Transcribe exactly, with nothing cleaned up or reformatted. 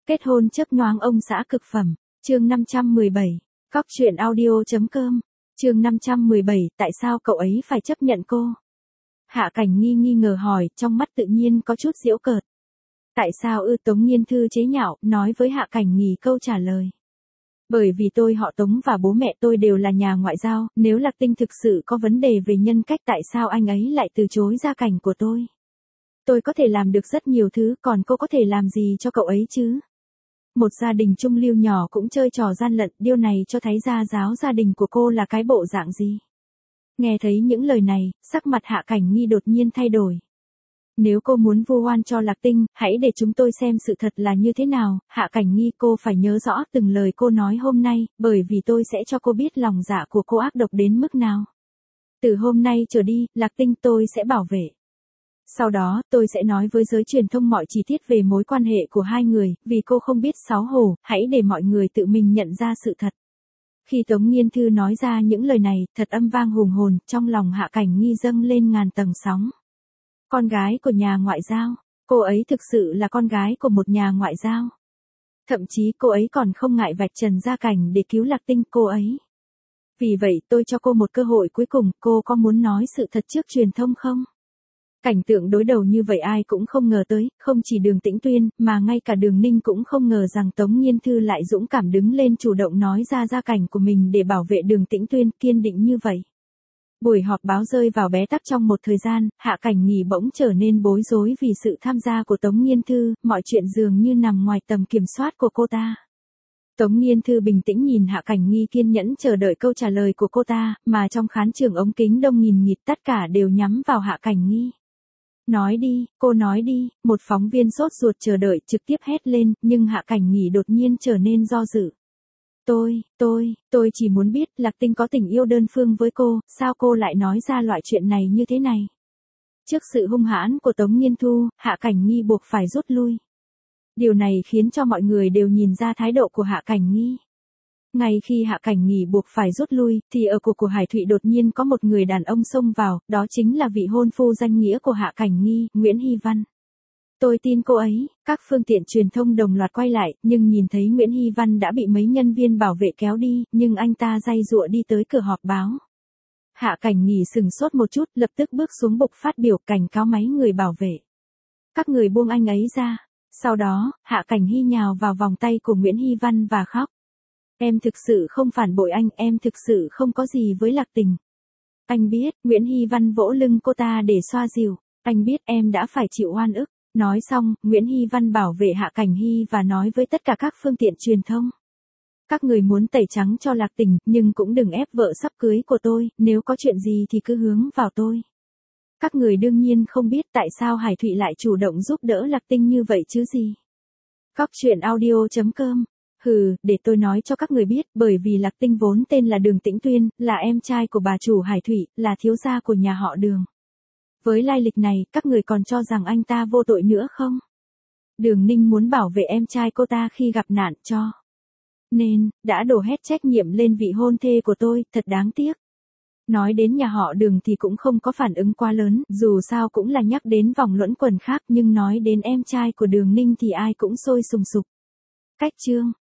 Kết hôn chớp nhoáng ông xã cực phẩm, chương năm trăm mười bảy, cóc truyện audio.com, chương năm trăm mười bảy, tại sao cậu ấy phải chấp nhận cô? Hạ Cảnh Nghi nghi ngờ hỏi, trong mắt tự nhiên có chút giễu cợt. Tại sao ư? Tống Nghiên Thư chế nhạo, nói với Hạ Cảnh Nghi câu trả lời. Bởi vì tôi họ Tống và bố mẹ tôi đều là nhà ngoại giao, nếu Lạc Tinh thực sự có vấn đề về nhân cách tại sao anh ấy lại từ chối gia cảnh của tôi? Tôi có thể làm được rất nhiều thứ, còn cô có thể làm gì cho cậu ấy chứ? Một gia đình trung lưu nhỏ cũng chơi trò gian lận, điều này cho thấy gia giáo gia đình của cô là cái bộ dạng gì? Nghe thấy những lời này, sắc mặt Hạ Cảnh Nghi đột nhiên thay đổi. Nếu cô muốn vu oan cho Lạc Tinh, hãy để chúng tôi xem sự thật là như thế nào. Hạ Cảnh Nghi, cô phải nhớ rõ từng lời cô nói hôm nay, bởi vì tôi sẽ cho cô biết lòng dạ của cô ác độc đến mức nào. Từ hôm nay trở đi, Lạc Tinh tôi sẽ bảo vệ. Sau đó, tôi sẽ nói với giới truyền thông mọi chi tiết về mối quan hệ của hai người, vì cô không biết xấu hổ, hãy để mọi người tự mình nhận ra sự thật. Khi Tống Nghiên Thư nói ra những lời này, thật âm vang hùng hồn, trong lòng Hạ Cảnh Nghi dâng lên ngàn tầng sóng. Con gái của nhà ngoại giao, cô ấy thực sự là con gái của một nhà ngoại giao. Thậm chí cô ấy còn không ngại vạch trần gia cảnh để cứu Lạc Tinh cô ấy. Vì vậy tôi cho cô một cơ hội cuối cùng, cô có muốn nói sự thật trước truyền thông không? Cảnh tượng đối đầu như vậy ai cũng không ngờ tới, không chỉ Đường Tĩnh Tuyên, mà ngay cả Đường Ninh cũng không ngờ rằng Tống Nghiên Thư lại dũng cảm đứng lên chủ động nói ra gia cảnh của mình để bảo vệ Đường Tĩnh Tuyên, kiên định như vậy. Buổi họp báo rơi vào bế tắc trong một thời gian, Hạ Cảnh Nghi bỗng trở nên bối rối vì sự tham gia của Tống Nghiên Thư, mọi chuyện dường như nằm ngoài tầm kiểm soát của cô ta. Tống Nghiên Thư bình tĩnh nhìn Hạ Cảnh Nghi kiên nhẫn chờ đợi câu trả lời của cô ta, mà trong khán trường ống kính đông nghìn nghịt tất cả đều nhắm vào Hạ Cảnh Nghi. Nói đi, cô nói đi, một phóng viên sốt ruột chờ đợi trực tiếp hét lên, nhưng Hạ Cảnh Nghi đột nhiên trở nên do dự. Tôi, tôi, tôi chỉ muốn biết Lạc Tinh có tình yêu đơn phương với cô, sao cô lại nói ra loại chuyện này như thế này? Trước sự hung hãn của Tống Nghiên Thu, Hạ Cảnh Nghi buộc phải rút lui. Điều này khiến cho mọi người đều nhìn ra thái độ của Hạ Cảnh Nghi. Ngay khi Hạ Cảnh Nghi buộc phải rút lui, thì ở cuộc của Hải Thụy đột nhiên có một người đàn ông xông vào, đó chính là vị hôn phu danh nghĩa của Hạ Cảnh Nghi, Nguyễn Hy Văn. Tôi tin cô ấy, các phương tiện truyền thông đồng loạt quay lại, nhưng nhìn thấy Nguyễn Hy Văn đã bị mấy nhân viên bảo vệ kéo đi, nhưng anh ta day dụa đi tới cửa họp báo. Hạ Cảnh Nghi sừng sốt một chút, lập tức bước xuống bục phát biểu cảnh cáo mấy người bảo vệ. Các người buông anh ấy ra. Sau đó, Hạ Cảnh Nghi nhào vào vòng tay của Nguyễn Hy Văn và khóc. Em thực sự không phản bội anh, em thực sự không có gì với Lạc Tình. Anh biết, Nguyễn Hy Văn vỗ lưng cô ta để xoa dịu. Anh biết em đã phải chịu oan ức. Nói xong, Nguyễn Hy Văn bảo vệ Hạ Cảnh Nghi và nói với tất cả các phương tiện truyền thông. Các người muốn tẩy trắng cho Lạc Tình, nhưng cũng đừng ép vợ sắp cưới của tôi, nếu có chuyện gì thì cứ hướng vào tôi. Các người đương nhiên không biết tại sao Hải Thụy lại chủ động giúp đỡ Lạc Tinh như vậy chứ gì. Cóc truyện audio.com. Hừ, để tôi nói cho các người biết, bởi vì Lạc Tinh vốn tên là Đường Tĩnh Tuyên, là em trai của bà chủ Hải Thụy, là thiếu gia của nhà họ Đường. Với lai lịch này, các người còn cho rằng anh ta vô tội nữa không? Đường Ninh muốn bảo vệ em trai cô ta khi gặp nạn cho. Nên, đã đổ hết trách nhiệm lên vị hôn thê của tôi, thật đáng tiếc. Nói đến nhà họ Đường thì cũng không có phản ứng quá lớn, dù sao cũng là nhắc đến vòng luẩn quẩn khác, nhưng nói đến em trai của Đường Ninh thì ai cũng sôi sùng sục. Cách chương.